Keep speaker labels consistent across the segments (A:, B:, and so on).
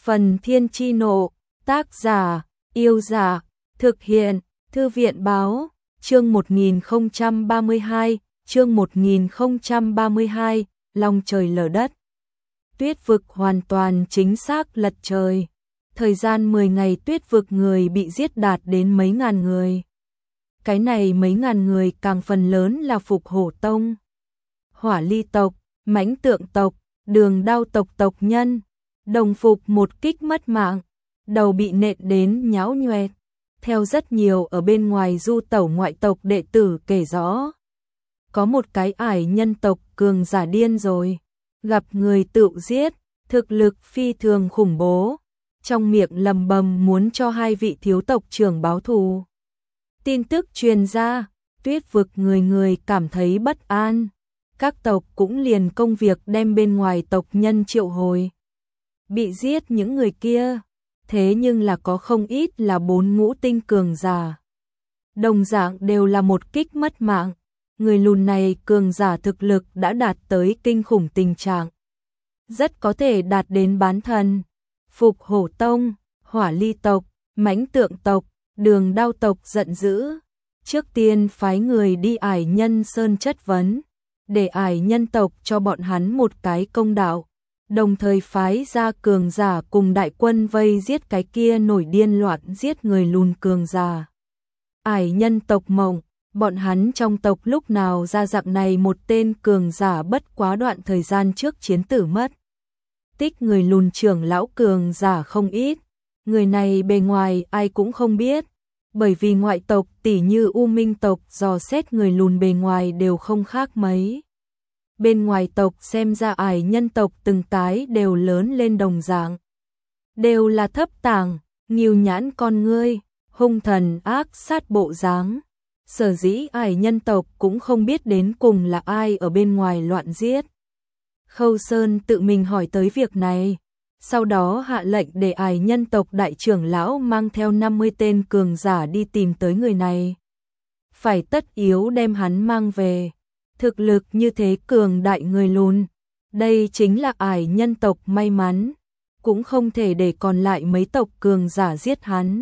A: Phần Thiên Chi Nộ, tác giả, Yêu Giả, thực hiện, Thư viện Báo, chương 1032, chương 1032, long trời lở đất. Tuyết vực hoàn toàn chính xác lật trời. Thời gian 10 ngày tuyết vực người bị giết đạt đến mấy ngàn người. Cái này mấy ngàn người càng phần lớn là Phục Hổ Tông, Hỏa Ly tộc, Mãnh Tượng tộc, Đường Đao tộc tộc nhân. Đồng Phục một kích mất mạng, đầu bị nện đến nhão nhoẹt. Theo rất nhiều ở bên ngoài du tẩu ngoại tộc đệ tử kể rõ, có một cái ải nhân tộc cường giả điên rồi, gặp người tự giết, thực lực phi thường khủng bố, trong miệng lầm bầm muốn cho hai vị thiếu tộc trưởng báo thù. Tin tức truyền ra, tuyết vực người người cảm thấy bất an, các tộc cũng liền công việc đem bên ngoài tộc nhân triệu hồi. Bị giết những người kia, thế nhưng là có không ít là 4 ngũ tinh cường giả. Đồng dạng đều là một kích mất mạng, người lùn này cường giả thực lực đã đạt tới kinh khủng tình trạng. Rất có thể đạt đến bán thần. Phục Hổ Tông, Hỏa Ly tộc, Mãnh Tượng tộc, Đường Đao tộc giận dữ. Trước tiên phái người đi Ải Nhân Sơn chất vấn, để Ải Nhân tộc cho bọn hắn một cái công đạo. Đồng thời phái ra cường giả cùng đại quân vây giết cái kia nổi điên loạn giết người lùn cường giả. Ải Nhân tộc mộng, bọn hắn trong tộc lúc nào ra dạng này một tên cường giả bất quá đoạn thời gian trước chiến tử mất. Tích người lùn trưởng lão cường giả không ít, người này bề ngoài ai cũng không biết, bởi vì ngoại tộc tỉ như U Minh tộc dò xét người lùn bề ngoài đều không khác mấy. Bên ngoài tộc xem ra Ải Nhân tộc từng cái đều lớn lên đồng dạng. Đều là thấp tàng, nghìu nhãn con ngươi, hung thần ác sát bộ dáng. Sở dĩ Ải Nhân tộc cũng không biết đến cùng là ai ở bên ngoài loạn giết. Khâu Sơn tự mình hỏi tới việc này, sau đó hạ lệnh để Ải Nhân tộc đại trưởng lão mang theo 50 tên cường giả đi tìm tới người này. Phải tất yếu đem hắn mang về. Thực lực như thế cường đại người lùn, đây chính là Ải Nhân tộc may mắn, cũng không thể để còn lại mấy tộc cường giả giết hắn.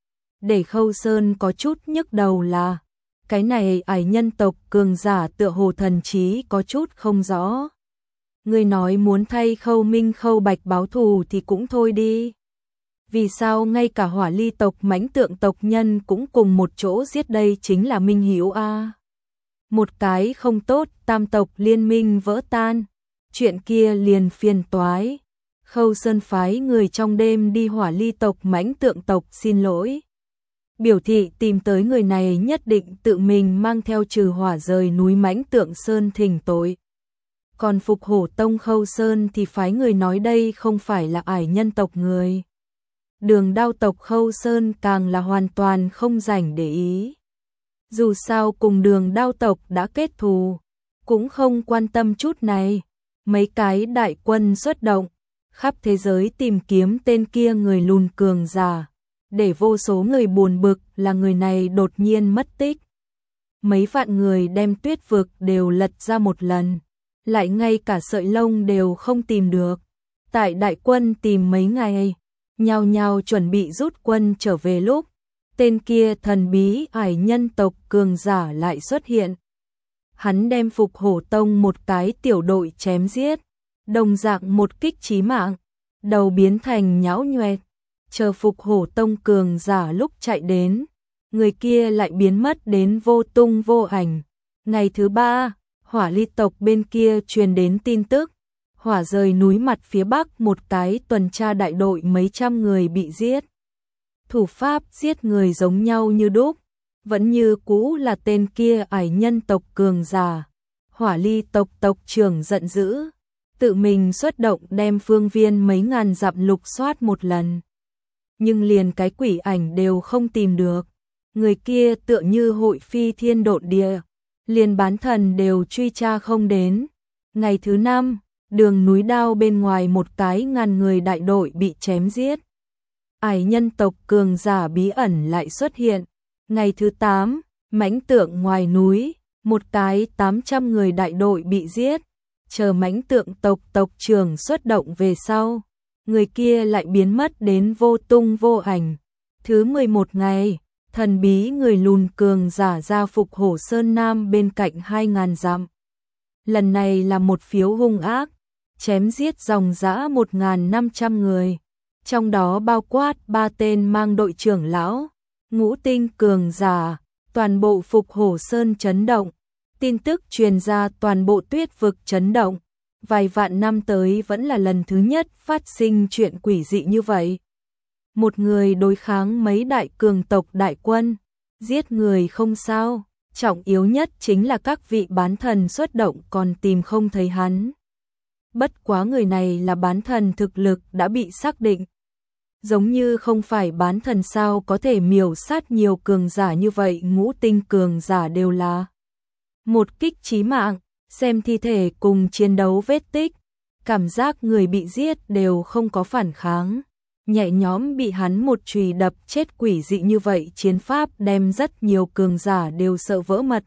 A: Để Khâu Sơn có chút nhức đầu là, cái này Ải Nhân tộc cường giả tựa hồ thần trí có chút không rõ. Người nói muốn thay Khâu Minh Khâu Bạch báo thù thì cũng thôi đi. Vì sao ngay cả Hỏa Ly tộc Mãnh Tượng tộc nhân cũng cùng một chỗ giết, đây chính là minh hiếu a. Một cái không tốt, tam tộc liên minh vỡ tan, chuyện kia liền phiền toái. Khâu Sơn phái người trong đêm đi Hỏa Ly tộc Mãnh Tượng tộc xin lỗi, biểu thị tìm tới người này nhất định tự mình mang theo trừ hỏa rời núi Mãnh Tượng Sơn thỉnh tội. Còn Phục Hổ Tông Khâu Sơn thì phái người nói đây không phải là Ải Nhân tộc người. Đường Đao tộc Khâu Sơn càng là hoàn toàn không rảnh để ý. Dù sao cùng Đường Đao tộc đã kết thù, cũng không quan tâm chút này. Mấy cái đại quân xuất động, khắp thế giới tìm kiếm tên kia người lùn cường giả, để vô số người buồn bực là người này đột nhiên mất tích. Mấy vạn người đem tuyết vực đều lật ra một lần, lại ngay cả sợi lông đều không tìm được. Tại đại quân tìm mấy ngày, nhao nhao chuẩn bị rút quân trở về lúc, tên kia thần bí Ải Nhân tộc cường giả lại xuất hiện. Hắn đem Phục Hổ Tông một cái tiểu đội chém giết, đồng dạng một kích chí mạng, đầu biến thành nhão nhoẹt. Chờ Phục Hổ Tông cường giả lúc chạy đến, người kia lại biến mất đến vô tung vô ảnh. Ngày thứ 3, Hỏa Ly tộc bên kia truyền đến tin tức, hỏa rời núi mặt phía bắc một cái tuần tra đại đội mấy trăm người bị giết. Thủ pháp giết người giống nhau như đúc, vẫn như cũ là tên kia Ải Nhân tộc cường giả. Hỏa Ly tộc tộc trưởng giận dữ, tự mình xuất động đem phương viên mấy ngàn dặm lục soát một lần. Nhưng liền cái quỷ ảnh đều không tìm được, người kia tựa như hội phi thiên độn địa, liền bán thần đều truy tra không đến. Ngày thứ 5, Đường Núi Đao bên ngoài một cái ngàn người đại đội bị chém giết. Ải Nhân tộc cường giả bí ẩn lại xuất hiện. Ngày thứ 8, Mãnh Tượng ngoài núi, một cái 800 người đại đội bị giết. Chờ Mãnh Tượng tộc tộc trưởng xuất động về sau, người kia lại biến mất đến vô tung vô ảnh. Thứ 11 ngày, thần bí người lùn cường giả ra Phục Hổ Sơn Nam bên cạnh 2000 dặm. Lần này là một phiếu hung ác, chém giết dòng dã 1500 người, trong đó bao quát 3 tên mang đội trưởng lão, ngũ tinh cường giả, toàn bộ Phục Hổ Sơn chấn động. Tin tức truyền ra toàn bộ Tuyết vực chấn động, vài vạn năm tới vẫn là lần thứ nhất phát sinh chuyện quỷ dị như vậy. Một người đối kháng mấy đại cường tộc đại quân, giết người không sao, trọng yếu nhất chính là các vị bán thần xuất động còn tìm không thấy hắn. Bất quá người này là bán thần thực lực đã bị xác định. Giống như không phải bán thần sao có thể miểu sát nhiều cường giả như vậy, ngũ tinh cường giả đều là một kích chí mạng, xem thi thể cùng chiến đấu vết tích, cảm giác người bị giết đều không có phản kháng, nhẹ nhõm bị hắn một chùy đập chết. Quỷ dị như vậy chiến pháp đem rất nhiều cường giả đều sợ vỡ mật.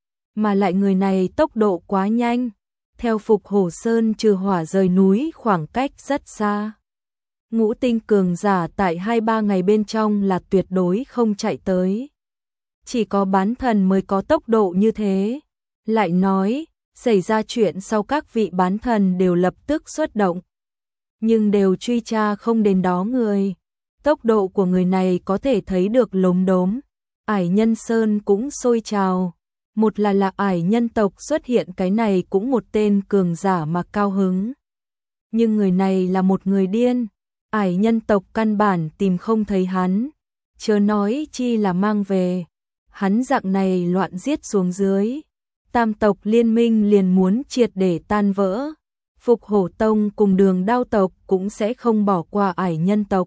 A: Mà lại người này tốc độ quá nhanh, theo Phục Hổ Sơn trừ hỏa rời núi khoảng cách rất xa. Ngũ tinh cường giả tại 2-3 ngày bên trong là tuyệt đối không chạy tới. Chỉ có bán thần mới có tốc độ như thế. Lại nói, xảy ra chuyện sau các vị bán thần đều lập tức xuất động. Nhưng đều truy tra không đến đó người. Tốc độ của người này có thể thấy được lốm đốm. Ải Nhân Sơn cũng sôi trào. Một là Ải nhân tộc xuất hiện, cái này cũng một tên cường giả mà cao hứng. Nhưng người này là một người điên. Ải nhân tộc căn bản tìm không thấy hắn, chớ nói chi là mang về. Hắn dạng này loạn giết xuống dưới, tam tộc liên minh liền muốn triệt để tan vỡ. Phục Hổ Tông cùng Đường Đao tộc cũng sẽ không bỏ qua Ải nhân tộc.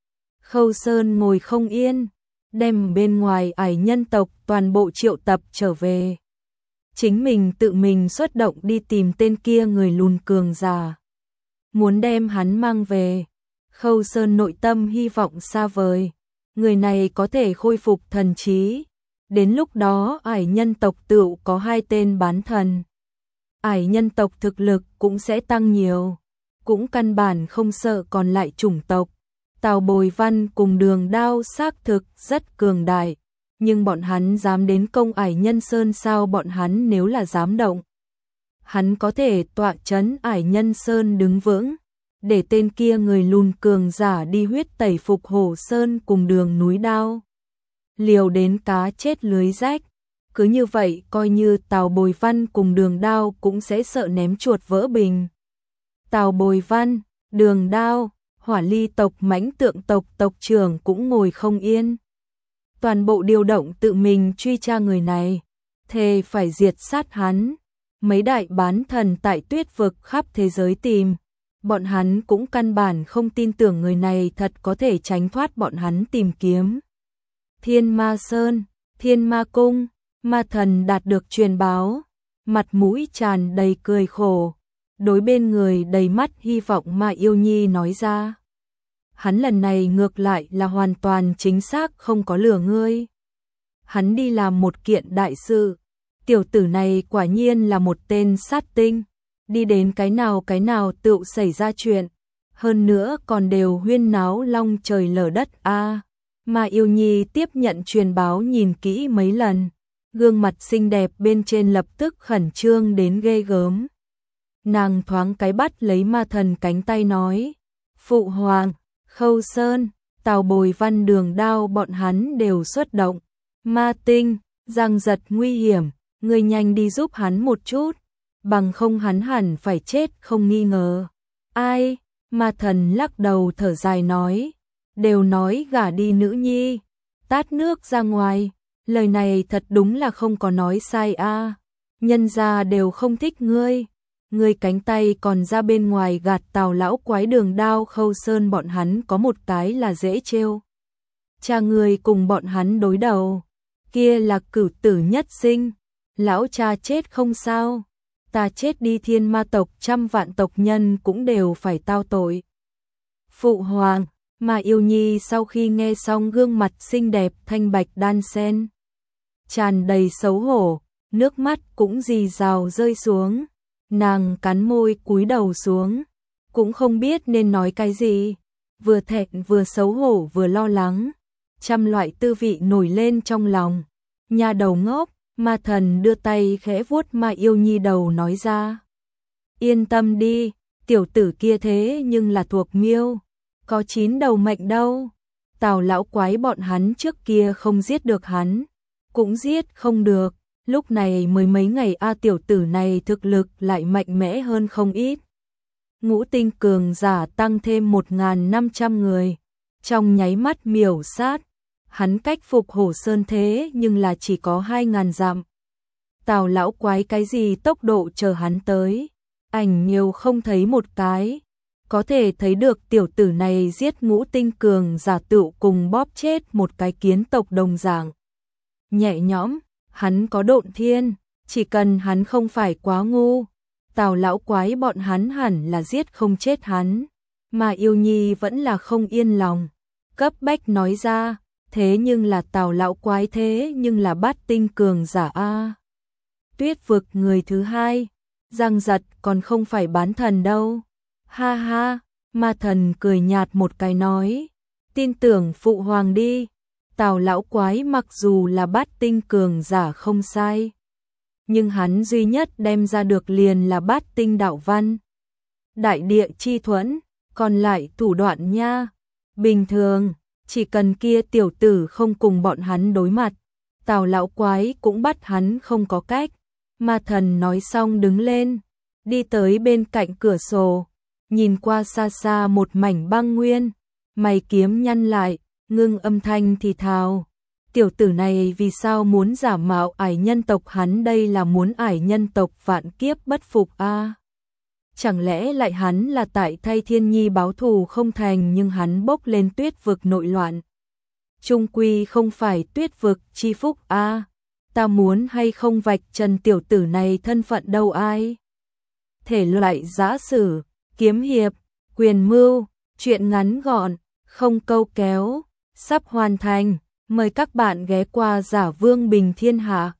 A: Khâu Sơn ngồi không yên, đem bên ngoài Ải nhân tộc toàn bộ triệu tập trở về. Chính mình tự mình xuất động đi tìm tên kia người lùn cường giả, muốn đem hắn mang về. Khâu Sơn nội tâm hy vọng xa vời, người này có thể khôi phục thần trí. Đến lúc đó Ải nhân tộc tựu có 2 tên bán thần. Ải nhân tộc thực lực cũng sẽ tăng nhiều, cũng căn bản không sợ còn lại chủng tộc. Tào Bồi Văn cùng Đường Đao xác thực rất cường đại, nhưng bọn hắn dám đến công Ải Nhân Sơn sao? Bọn hắn nếu là dám động, hắn có thể tọa trấn Ải Nhân Sơn đứng vững, để tên kia người lùn cường giả đi huyết tẩy Phục Hổ Sơn cùng Đường núi Đao, liều đến cá chết lưới rách. Cứ như vậy coi như Tào Bồi Văn cùng Đường Đao cũng sẽ sợ ném chuột vỡ bình. Tào Bồi Văn, Đường Đao, Hỏa Ly tộc Mãnh Tượng tộc tộc trưởng cũng ngồi không yên. Toàn bộ điều động tự mình truy tra người này, thề phải diệt sát hắn. Mấy đại bán thần tại Tuyết vực khắp thế giới tìm, bọn hắn cũng căn bản không tin tưởng người này thật có thể tránh thoát bọn hắn tìm kiếm. Thiên Ma Sơn, Thiên Ma Cung, ma thần đạt được truyền báo, mặt mũi tràn đầy cười khổ, đối bên người đầy mắt hy vọng Ma Yêu Nhi nói ra. Hắn lần này ngược lại là hoàn toàn chính xác không có lừa ngươi. Hắn đi làm một kiện đại sự, tiểu tử này quả nhiên là một tên sát tinh, đi đến cái nào tựu xảy ra chuyện, hơn nữa còn đều huyên náo long trời lở đất a. Ma Yêu Nhi tiếp nhận truyền báo nhìn kỹ mấy lần, gương mặt xinh đẹp bên trên lập tức khẩn trương đến ghê gớm. Nàng thoáng cái bắt lấy ma thần cánh tay nói, Phụ Hoàng, Khâu Sơn, Tào Bồi Văn Đường Đao bọn hắn đều xuất động. Ma Tinh, Giang Giật nguy hiểm, ngươi nhanh đi giúp hắn một chút, bằng không hắn hẳn phải chết không nghi ngờ. Ai? Ma thần lắc đầu thở dài nói, đều nói gả đi nữ nhi, tát nước ra ngoài, lời này thật đúng là không có nói sai a. Nhân gia đều không thích ngươi. Ngươi cánh tay còn ra bên ngoài gạt Tào lão quái Đường Đao Khâu Sơn bọn hắn có một cái là dễ trêu. Cha ngươi cùng bọn hắn đối đầu, kia là cửu tử nhất sinh, lão cha chết không sao, ta chết đi Thiên Ma tộc 100 vạn tộc nhân cũng đều phải tao tội. Phụ Hoàng, Ma Yêu Nhi sau khi nghe xong gương mặt xinh đẹp thanh bạch đan sen, tràn đầy xấu hổ, nước mắt cũng rì rào rơi xuống. Nàng cắn môi cúi đầu xuống, cũng không biết nên nói cái gì, vừa thẹn vừa xấu hổ vừa lo lắng, trăm loại tư vị nổi lên trong lòng. Nhà đầu ngốc, Ma Thần đưa tay khẽ vuốt Ma Yêu Nhi đầu nói ra. Yên tâm đi, tiểu tử kia thế nhưng là thuộc miêu, có 9 đầu mệnh đâu. Tào lão quái bọn hắn trước kia không giết được hắn, cũng giết không được, lúc này mới mấy ngày tiểu tử này thực lực lại mạnh mẽ hơn không ít. Ngũ tinh cường giả tăng thêm 1.500 người, trong nháy mắt miểu sát, hắn cách phục Hổ Sơn thế nhưng là chỉ có 2.000 dặm. Tào lão quái cái gì tốc độ chờ hắn tới, ảnh nhiều không thấy một cái, có thể thấy được tiểu tử này giết ngũ tinh cường giả tựu cùng bóp chết một cái kiến tộc đồng dạng. Nhẹ nhõm, hắn có độn thiên, chỉ cần hắn không phải quá ngu, Tào lão quái bọn hắn hẳn là giết không chết hắn, mà Yêu Nhi vẫn là không yên lòng, cấp bách nói ra, thế nhưng là Tào lão quái thế nhưng là bát tinh cường giả a. Tuyết vực người thứ hai, Giang Giật còn không phải bán thần đâu. Ha ha, Ma Thần cười nhạt một cái nói, tin tưởng phụ hoàng đi, Tào lão quái mặc dù là bát tinh cường giả không sai, nhưng hắn duy nhất đem ra được liền là bát tinh đạo văn. Đại địa chi thuẫn, còn lại thủ đoạn nha. Bình thường, chỉ cần kia tiểu tử không cùng bọn hắn đối mặt, Tào lão quái cũng bắt hắn không có cách. Ma Thần nói xong đứng lên, đi tới bên cạnh cửa sổ, nhìn qua xa xa một mảnh băng nguyên, mày kiếm nhăn lại, ngưng âm thanh thì thào. Tiểu tử này vì sao muốn giả mạo ải nhân tộc, hắn đây là muốn ải nhân tộc vạn kiếp bất phục a? Chẳng lẽ lại hắn là tại thay Thiên Nhi báo thù không thành, nhưng hắn bốc lên tuyết vực nội loạn. Trung quy không phải tuyết vực chi phúc a. Ta muốn hay không vạch trần tiểu tử này thân phận đâu ai. Thể loại giã sử, kiếm hiệp, quyền mưu, truyện ngắn gọn, không câu kéo, sắp hoàn thành. Mời các bạn ghé qua Giả Vương Bình Thiên Hạ.